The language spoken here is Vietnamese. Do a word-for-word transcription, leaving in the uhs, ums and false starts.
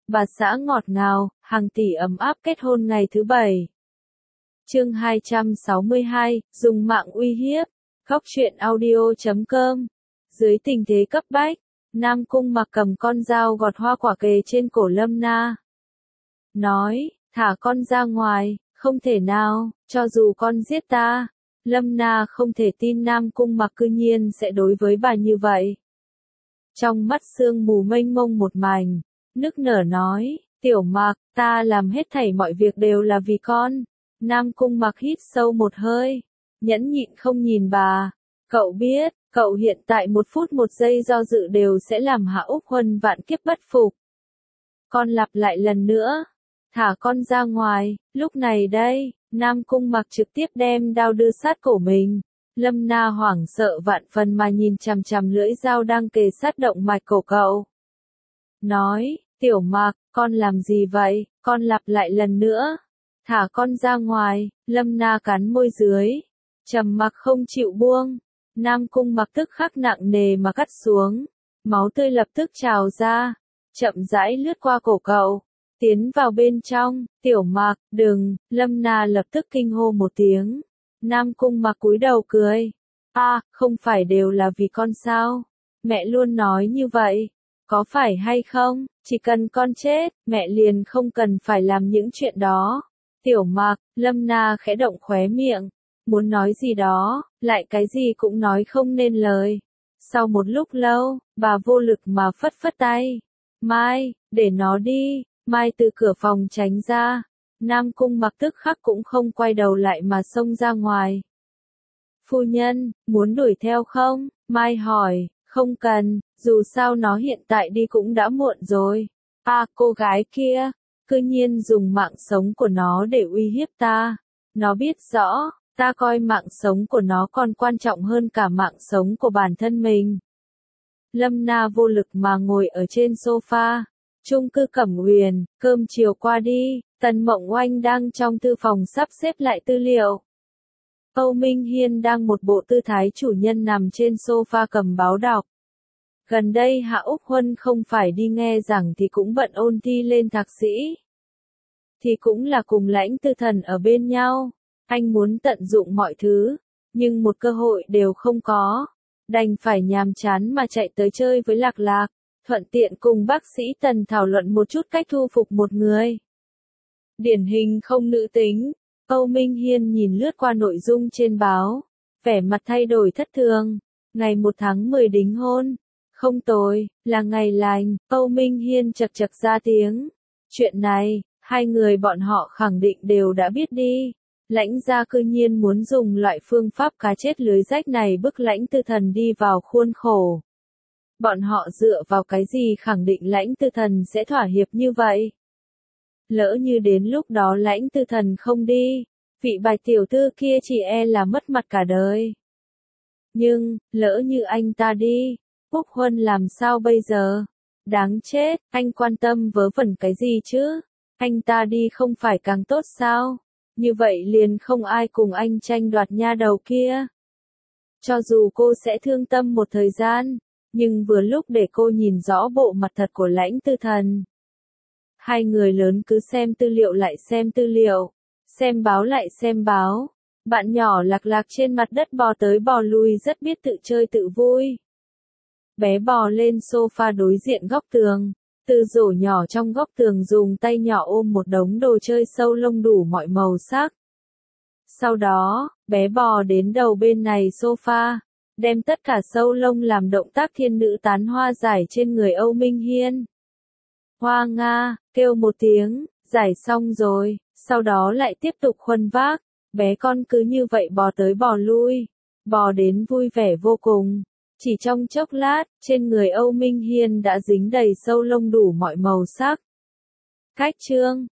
bà xã ngọt ngào, hàng tỷ ấm áp kết hôn ngày thứ bảy. Chương hai trăm sáu mươi hai, dùng mạng uy hiếp. Góc truyện audio chấm com. Dưới tình thế cấp bách, Nam Cung Mặc cầm con dao gọt hoa quả kề trên cổ Lâm Na. Nói, thả con ra ngoài, không thể nào, cho dù con giết ta. Lâm Na không thể tin Nam Cung Mặc cư nhiên sẽ đối với bà như vậy. Trong mắt sương mù mênh mông một mảnh, nức nở nói, Tiểu Mặc, ta làm hết thảy mọi việc đều là vì con. Nam Cung Mặc hít sâu một hơi, nhẫn nhịn không nhìn bà. Cậu biết, cậu hiện tại một phút một giây do dự đều sẽ làm Hạ Úc Huân vạn kiếp bất phục. Con lặp lại lần nữa, thả con ra ngoài, lúc này đây, Nam Cung Mặc trực tiếp đem đao đưa sát cổ mình. Lâm Na hoảng sợ vạn phần mà nhìn chằm chằm lưỡi dao đang kề sát động mạch cổ cậu. Nói, Tiểu Mặc, con làm gì vậy, con lặp lại lần nữa. Thả con ra ngoài, Lâm Na cắn môi dưới. Trầm mặc không chịu buông. Nam Cung Mặc tức khắc nặng nề mà cắt xuống. Máu tươi lập tức trào ra. Chậm rãi lướt qua cổ cậu. Tiến vào bên trong, Tiểu Mặc, đừng, Lâm Na lập tức kinh hô một tiếng. Nam Cung Mặc cúi đầu cười. A, à, không phải đều là vì con sao? Mẹ luôn nói như vậy. Có phải hay không, chỉ cần con chết, mẹ liền không cần phải làm những chuyện đó. Tiểu Mặc, Lâm Na khẽ động khóe miệng. Muốn nói gì đó, lại cái gì cũng nói không nên lời. Sau một lúc lâu, bà vô lực mà phất phất tay. Mai, để nó đi. Mai từ cửa phòng tránh ra. Nam Cung Mặc tức khắc cũng không quay đầu lại mà xông ra ngoài. Phu nhân, muốn đuổi theo không? Mai hỏi, không cần, dù sao nó hiện tại đi cũng đã muộn rồi. À, cô gái kia, cư nhiên dùng mạng sống của nó để uy hiếp ta. Nó biết rõ, ta coi mạng sống của nó còn quan trọng hơn cả mạng sống của bản thân mình. Lâm Na vô lực mà ngồi ở trên sofa. Chung cư Cẩm Huyền, cơm chiều qua đi, Tần Mộng Oanh đang trong thư phòng sắp xếp lại tư liệu. Âu Minh Hiên đang một bộ tư thái chủ nhân nằm trên sofa cầm báo đọc. Gần đây Hạ Úc Huân không phải đi nghe giảng thì cũng bận ôn thi lên thạc sĩ. Thì cũng là cùng Lãnh Tư Thần ở bên nhau. Anh muốn tận dụng mọi thứ, nhưng một cơ hội đều không có. Đành phải nhàm chán mà chạy tới chơi với Lạc Lạc. Thuận tiện cùng bác sĩ Tần thảo luận một chút cách thu phục một người. Điển hình không nữ tính. Âu Minh Hiên nhìn lướt qua nội dung trên báo. Vẻ mặt thay đổi thất thường. Ngày một tháng mười đính hôn. Không tồi, là ngày lành. Âu Minh Hiên chật chật ra tiếng. Chuyện này, hai người bọn họ khẳng định đều đã biết đi. Lãnh gia cư nhiên muốn dùng loại phương pháp cá chết lưới rách này bức Lãnh Tư Thần đi vào khuôn khổ. Bọn họ dựa vào cái gì khẳng định Lãnh Tư Thần sẽ thỏa hiệp như vậy? Lỡ như đến lúc đó Lãnh Tư Thần không đi, vị Bạch tiểu thư kia chỉ e là mất mặt cả đời. Nhưng, lỡ như anh ta đi, Úc Huân làm sao bây giờ? Đáng chết, anh quan tâm vớ vẩn cái gì chứ? Anh ta đi không phải càng tốt sao? Như vậy liền không ai cùng anh tranh đoạt nha đầu kia. Cho dù cô sẽ thương tâm một thời gian, nhưng vừa lúc để cô nhìn rõ bộ mặt thật của Lãnh Tư Thần. Hai người lớn cứ xem tư liệu lại xem tư liệu, xem báo lại xem báo. Bạn nhỏ Lạc Lạc trên mặt đất bò tới bò lui rất biết tự chơi tự vui. Bé bò lên sofa đối diện góc tường. Từ rổ nhỏ trong góc tường dùng tay nhỏ ôm một đống đồ chơi sâu lông đủ mọi màu sắc. Sau đó, bé bò đến đầu bên này sofa. Đem tất cả sâu lông làm động tác thiên nữ tán hoa giải trên người Âu Minh Hiên. Hoa Nga, kêu một tiếng, giải xong rồi, sau đó lại tiếp tục khuân vác. Bé con cứ như vậy bò tới bò lui, bò đến vui vẻ vô cùng. Chỉ trong chốc lát, trên người Âu Minh Hiên đã dính đầy sâu lông đủ mọi màu sắc. Cách chương